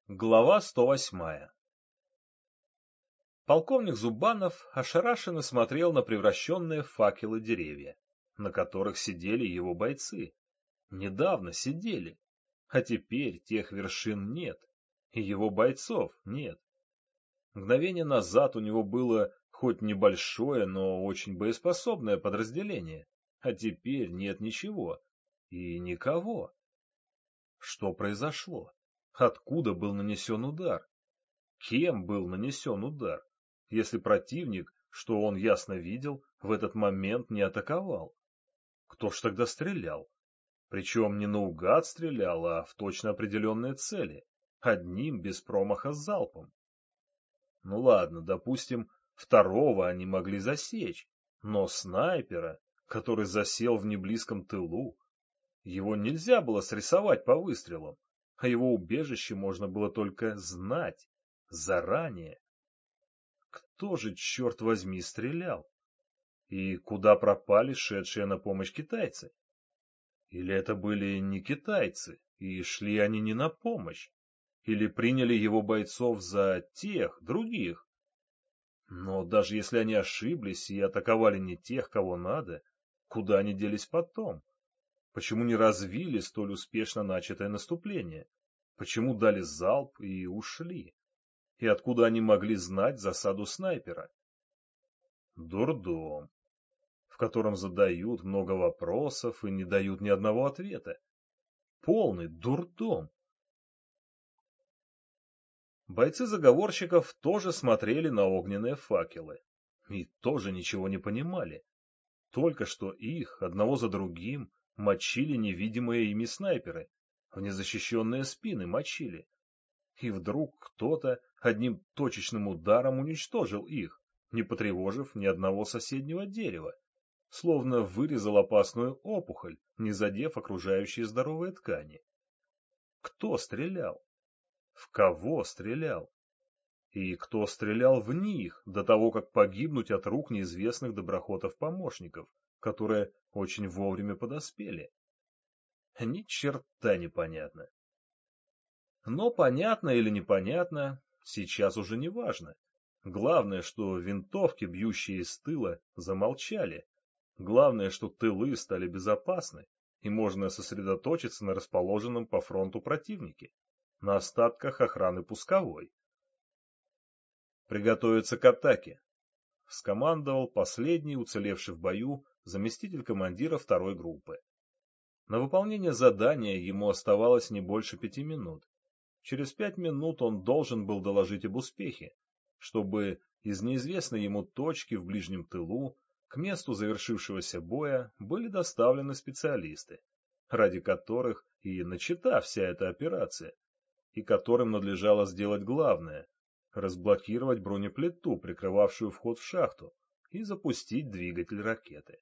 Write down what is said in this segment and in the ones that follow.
Глава 108. Полковник Зубанов ошарашенно смотрел на превращенные в факелы деревья, на которых сидели его бойцы. Недавно сидели, а теперь тех вершин нет, и его бойцов нет. Мгновение назад у него было хоть небольшое, но очень боеспособное подразделение, а теперь нет ничего и никого. Что произошло? Откуда был нанесен удар? Кем был нанесен удар, если противник, что он ясно видел, в этот момент не атаковал? Кто ж тогда стрелял? Причем не наугад стрелял, а в точно определенные цели, одним без промаха залпом. Ну ладно, допустим, второго они могли засечь, но снайпера, который засел в неблизком тылу, его нельзя было срисовать по выстрелам, а его убежище можно было только знать заранее. Кто же, черт возьми, стрелял? И куда пропали шедшие на помощь китайцы? Или это были не китайцы, и шли они не на помощь? Или приняли его бойцов за тех, других? Но даже если они ошиблись и атаковали не тех, кого надо, куда они делись потом? Почему не развили столь успешно начатое наступление? Почему дали залп и ушли? И откуда они могли знать засаду снайпера? Дурдом, в котором задают много вопросов и не дают ни одного ответа. Полный дурдом. Бойцы заговорщиков тоже смотрели на огненные факелы и тоже ничего не понимали. Только что их, одного за другим, мочили невидимые ими снайперы, в незащищенные спины мочили. И вдруг кто-то одним точечным ударом уничтожил их, не потревожив ни одного соседнего дерева, словно вырезал опасную опухоль, не задев окружающие здоровые ткани. Кто стрелял? В кого стрелял? И кто стрелял в них до того, как погибнуть от рук неизвестных доброхотов-помощников, которые очень вовремя подоспели? Ни черта непонятно. Но понятно или непонятно, сейчас уже не важно. Главное, что винтовки, бьющие из тыла, замолчали. Главное, что тылы стали безопасны, и можно сосредоточиться на расположенном по фронту противнике, на остатках охраны пусковой. «Приготовиться к атаке», — скомандовал последний, уцелевший в бою, заместитель командира второй группы. На выполнение задания ему оставалось не больше 5 минут. Через 5 минут он должен был доложить об успехе, чтобы из неизвестной ему точки в ближнем тылу к месту завершившегося боя были доставлены специалисты, ради которых и начата вся эта операция, и которым надлежало сделать главное — разблокировать бронеплиту, прикрывавшую вход в шахту, и запустить двигатель ракеты.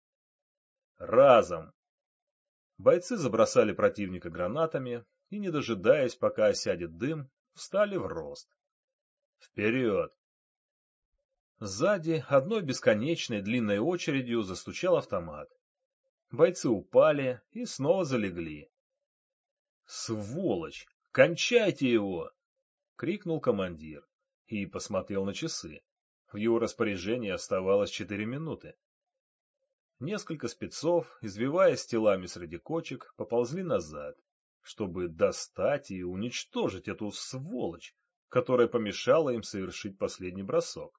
Разом! Бойцы забросали противника гранатами и, не дожидаясь, пока осядет дым, встали в рост. Вперед! Сзади одной бесконечной длинной очередью застучал автомат. Бойцы упали и снова залегли. «Сволочь! Кончайте его!» — крикнул командир и посмотрел на часы. В его распоряжении оставалось 4 минуты. Несколько спецов, извиваясь телами среди кочек, поползли назад, чтобы достать и уничтожить эту сволочь, которая помешала им совершить последний бросок.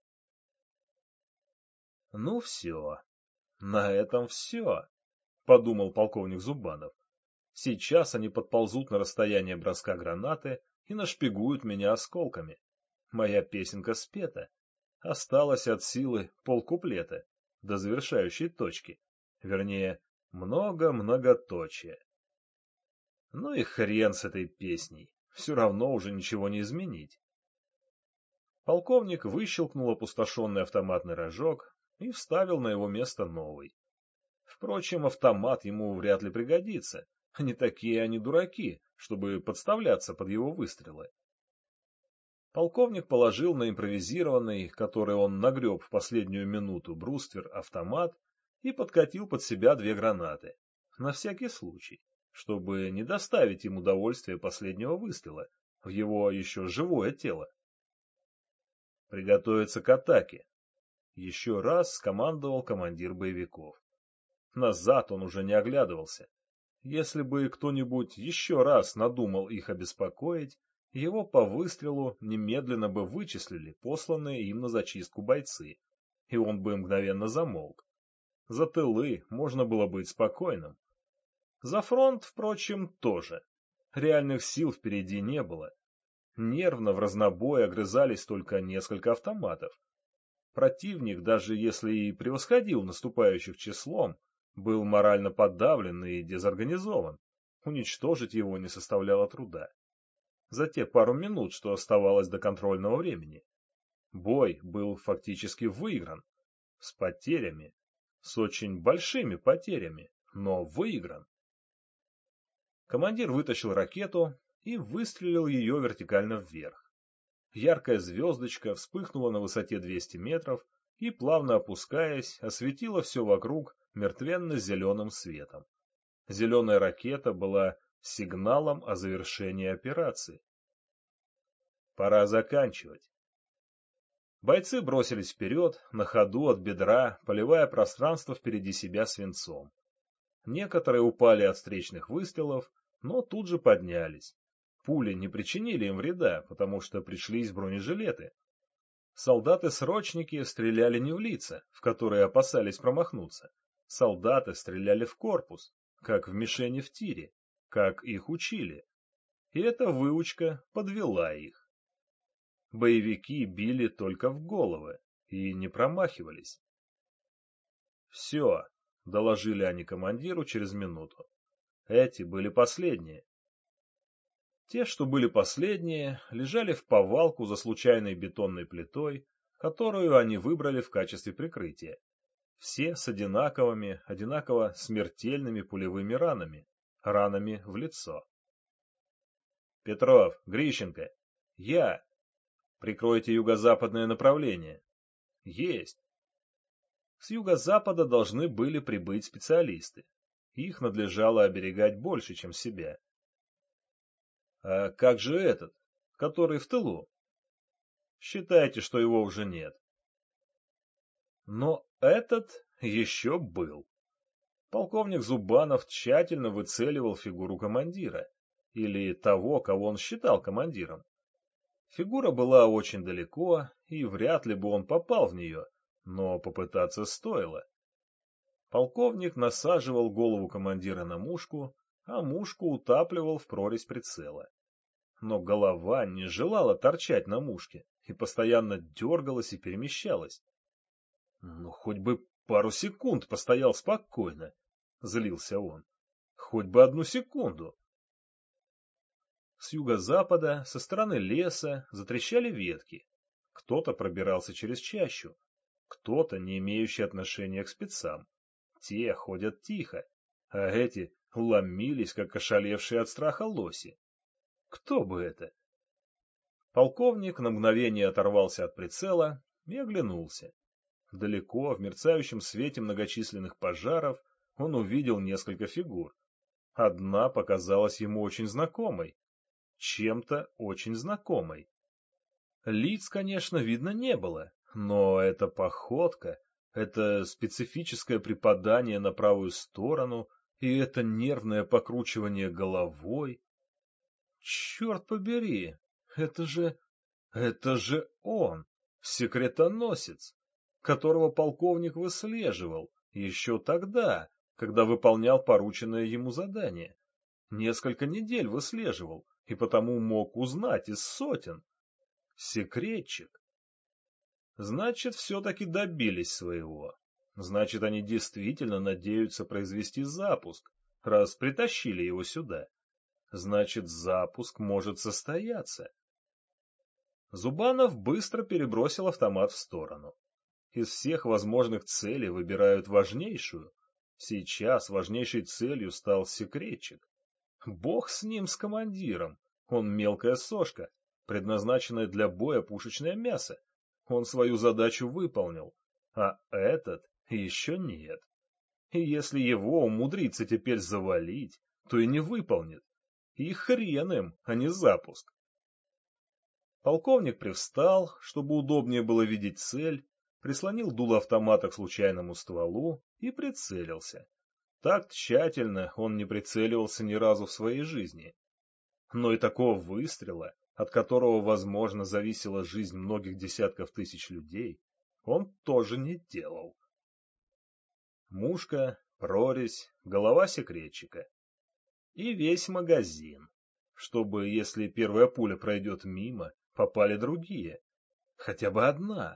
«Ну все, на этом все», — подумал полковник Зубанов. «Сейчас они подползут на расстояние броска гранаты и нашпигуют меня осколками. Моя песенка спета. Осталось от силы полкуплета до завершающей точки, вернее, много-многоточие. Ну и хрен с этой песней, все равно уже ничего не изменить». Полковник выщелкнул опустошенный автоматный рожок и вставил на его место новый. Впрочем, автомат ему вряд ли пригодится, не такие они дураки, чтобы подставляться под его выстрелы. Полковник положил на импровизированный, который он нагреб в последнюю минуту, бруствер автомат и подкатил под себя 2 гранаты, на всякий случай, чтобы не доставить им удовольствия последнего выстрела, в его еще живое тело. Приготовиться к атаке. Еще раз скомандовал командир боевиков. Назад он уже не оглядывался. Если бы кто-нибудь еще раз надумал их обеспокоить, его по выстрелу немедленно бы вычислили посланные им на зачистку бойцы, и он бы мгновенно замолк. За тылы можно было быть спокойным. За фронт, впрочем, тоже. Реальных сил впереди не было. Нервно в разнобой огрызались только несколько автоматов. Противник, даже если и превосходил наступающих числом, был морально подавлен и дезорганизован. Уничтожить его не составляло труда. За те пару минут, что оставалось до контрольного времени. Бой был фактически выигран. С потерями. С очень большими потерями, но выигран. Командир вытащил ракету и выстрелил ее вертикально вверх. Яркая звездочка вспыхнула на высоте 200 метров и, плавно опускаясь, осветила все вокруг мертвенно-зеленым светом. Зеленая ракета была сигналом о завершении операции. Пора заканчивать. Бойцы бросились вперед, на ходу от бедра, поливая пространство впереди себя свинцом. Некоторые упали от встречных выстрелов, но тут же поднялись. Пули не причинили им вреда, потому что пришлись бронежилеты. Солдаты-срочники стреляли не в лица, в которые опасались промахнуться. Солдаты стреляли в корпус, как в мишени в тире, как их учили. И эта выучка подвела их. Боевики били только в головы и не промахивались. «Все», — доложили они командиру через минуту. «Эти были последние». Те, что были последние, лежали в повалку за случайной бетонной плитой, которую они выбрали в качестве прикрытия. Все с одинаково смертельными пулевыми ранами, ранами в лицо. «Петров, Грищенко, я! Прикройте юго-западное направление!» «Есть!» С юго-запада должны были прибыть специалисты. Их надлежало оберегать больше, чем себя. А как же этот, который в тылу? Считайте, что его уже нет. Но этот еще был. Полковник Зубанов тщательно выцеливал фигуру командира, или того, кого он считал командиром. Фигура была очень далеко, и вряд ли бы он попал в нее, но попытаться стоило. Полковник насаживал голову командира на мушку, а мушку утапливал в прорезь прицела. Но голова не желала торчать на мушке и постоянно дергалась и перемещалась. «Ну, хоть бы пару секунд постоял спокойно», — злился он. «Хоть бы 1 секунду». С юго-запада, со стороны леса, затрещали ветки. Кто-то пробирался через чащу, кто-то, не имеющий отношения к спецам. Те ходят тихо, а эти ломились, как ошалевшие от страха лоси. Кто бы это? Полковник на мгновение оторвался от прицела и оглянулся. Далеко, в мерцающем свете многочисленных пожаров, он увидел несколько фигур. Одна показалась ему очень знакомой. Чем-то очень знакомой. Лиц, конечно, видно не было, но эта походка, это специфическое припадание на правую сторону и это нервное покручивание головой. Черт побери, это же он, секретоносец, которого полковник выслеживал еще тогда, когда выполнял порученное ему задание. Несколько недель выслеживал и потому мог узнать из сотен. Секретчик. Значит, все-таки добились своего. Значит, они действительно надеются произвести запуск, раз притащили его сюда. Значит, запуск может состояться. Зубанов быстро перебросил автомат в сторону. Из всех возможных целей выбирают важнейшую. Сейчас важнейшей целью стал секретчик. Бог с ним, с командиром. Он мелкая сошка, предназначенная для боя пушечное мясо. Он свою задачу выполнил, а этот еще нет. И если его умудрится теперь завалить, то и не выполнит. И хрен им, а не запуск. Полковник привстал, чтобы удобнее было видеть цель, прислонил дуло автомата к случайному стволу и прицелился. Так тщательно он не прицеливался ни разу в своей жизни. Но и такого выстрела, от которого, возможно, зависела жизнь многих десятков тысяч людей, он тоже не делал. Мушка, прорезь, голова секретчика. И весь магазин, чтобы, если первая пуля пройдет мимо, попали другие. Хотя бы одна.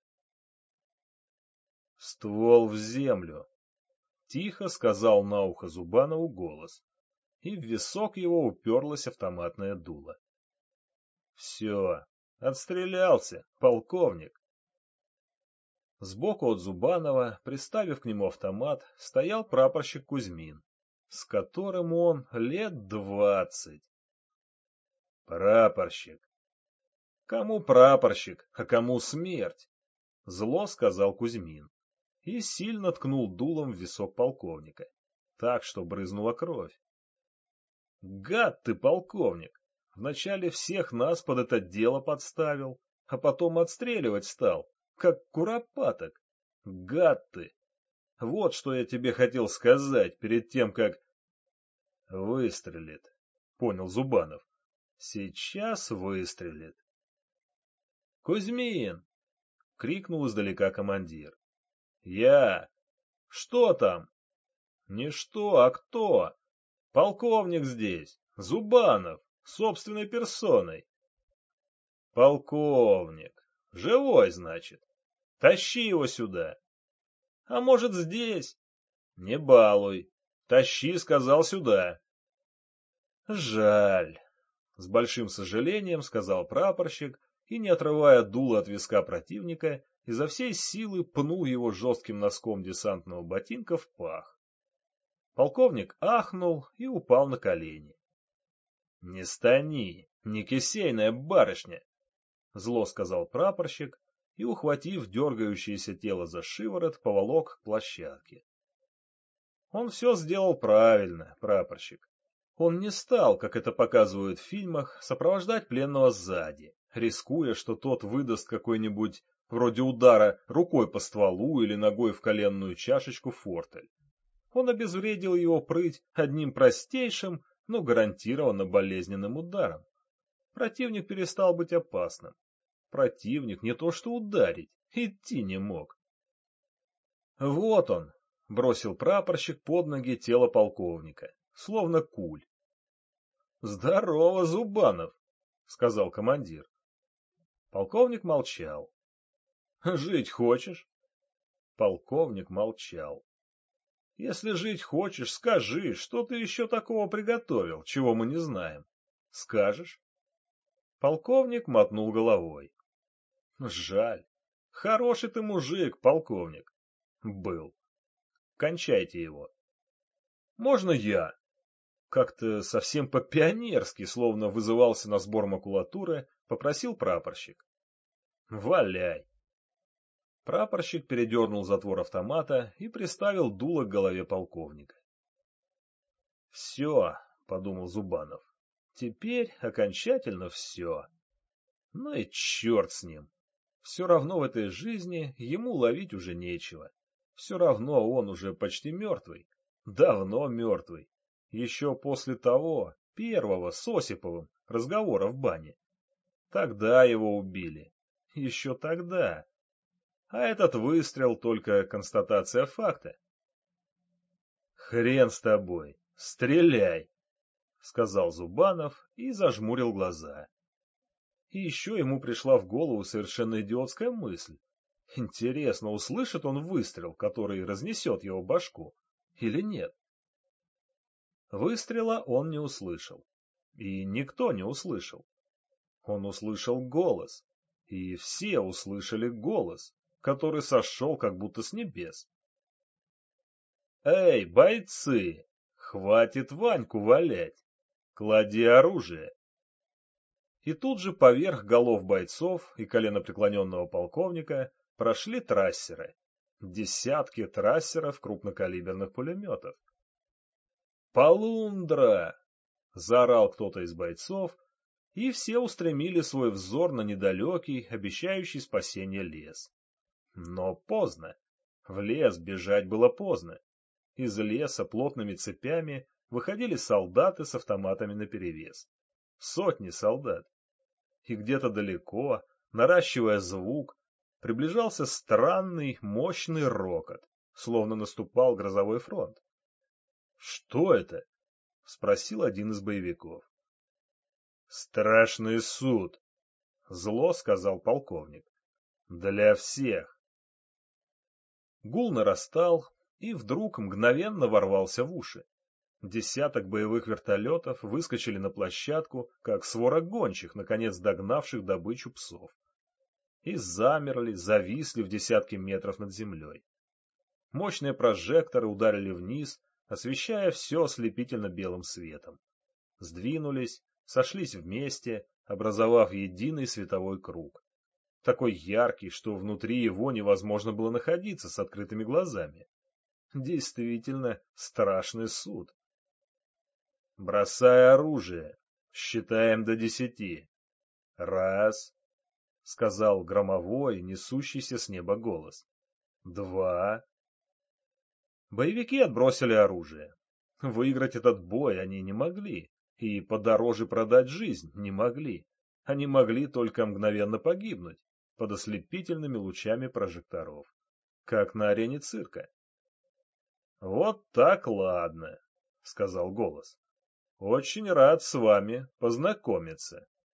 Ствол в землю. Тихо сказал на ухо Зубанову голос, и в висок его уперлось автоматное дуло. Все, отстрелялся, полковник. Сбоку от Зубанова, приставив к нему автомат, стоял прапорщик Кузьмин, с которым он лет 20. Прапорщик. Кому прапорщик, а кому смерть? Зло сказал Кузьмин и сильно ткнул дулом в висок полковника, так, что брызнула кровь. Гад ты, полковник! Вначале всех нас под это дело подставил, а потом отстреливать стал, как куропаток. Гад ты! Вот что я тебе хотел сказать перед тем, как... Выстрелит, понял Зубанов. Сейчас выстрелит. Кузьмин! Крикнул издалека командир. Я! Что там? Не что, а кто? Полковник здесь, Зубанов, собственной персоной. Полковник. Живой, значит. Тащи его сюда. А может, здесь? Не балуй. Тащи, сказал, сюда. Жаль. С большим сожалением сказал прапорщик и, не отрывая дула от виска противника, изо всей силы пнул его жестким носком десантного ботинка в пах. Полковник ахнул и упал на колени. — Не стани, не кисейная барышня! — зло сказал прапорщик и, ухватив дергающееся тело за шиворот, поволок к площадке. Он все сделал правильно, прапорщик. Он не стал, как это показывают в фильмах, сопровождать пленного сзади, рискуя, что тот выдаст какой-нибудь, вроде удара, рукой по стволу или ногой в коленную чашечку фортель. Он обезвредил его прыть одним простейшим, но гарантированно болезненным ударом. Противник перестал быть опасным. Противник не то что ударить, идти не мог. Вот он, бросил прапорщик под ноги тело полковника, словно куль. Здорово, Зубанов, сказал командир. Полковник молчал. Жить хочешь? Полковник молчал. Если жить хочешь, скажи, что ты еще такого приготовил, чего мы не знаем. Скажешь? Полковник мотнул головой. Жаль. Хороший ты мужик, полковник. Был. Кончайте его. Можно я? Как-то совсем по-пионерски, словно вызывался на сбор макулатуры, попросил прапорщик. Валяй. Прапорщик передернул затвор автомата и приставил дуло к голове полковника. «Все», — подумал Зубанов, — «теперь окончательно все. Ну и черт с ним. Все равно в этой жизни ему ловить уже нечего. Все равно он уже почти мертвый, давно мертвый. Еще после того, первого с Осиповым, разговора в бане. Тогда его убили. Еще тогда. А этот выстрел только констатация факта. «Хрен с тобой, стреляй!» — сказал Зубанов и зажмурил глаза. И еще ему пришла в голову совершенно идиотская мысль. Интересно, услышит он выстрел, который разнесет его башку, или нет? Выстрела он не услышал. И никто не услышал. Он услышал голос. И все услышали голос, который сошел как будто с небес. «Эй, бойцы! Хватит Ваньку валять! Клади оружие!» И тут же поверх голов бойцов и коленопреклоненного полковника прошли трассеры. Десятки трассеров крупнокалиберных пулеметов. «Полундра!» — заорал кто-то из бойцов, и все устремили свой взор на недалекий, обещающий спасение лес. Но поздно. В лес бежать было поздно. Из леса плотными цепями выходили солдаты с автоматами наперевес. Сотни солдат. И где-то далеко, наращивая звук, приближался странный, мощный рокот, словно наступал грозовой фронт. — Что это? — спросил один из боевиков. — Страшный суд, — зло сказал полковник. — Для всех. Гул нарастал и вдруг мгновенно ворвался в уши. Десяток боевых вертолетов выскочили на площадку, как свора гончих, наконец догнавших добычу псов. И замерли, зависли в десятке метров над землей. Мощные прожекторы ударили вниз, освещая все ослепительно белым светом. Сдвинулись, сошлись вместе, образовав единый световой круг. Такой яркий, что внутри его невозможно было находиться с открытыми глазами. Действительно страшный суд. «Бросай оружие. Считаем до 10. Раз», — сказал громовой, несущийся с неба голос. 2. Боевики отбросили оружие. Выиграть этот бой они не могли, и подороже продать жизнь не могли. Они могли только мгновенно погибнуть под ослепительными лучами прожекторов, как на арене цирка. «Вот так ладно», — сказал голос. «Очень рад с вами познакомиться».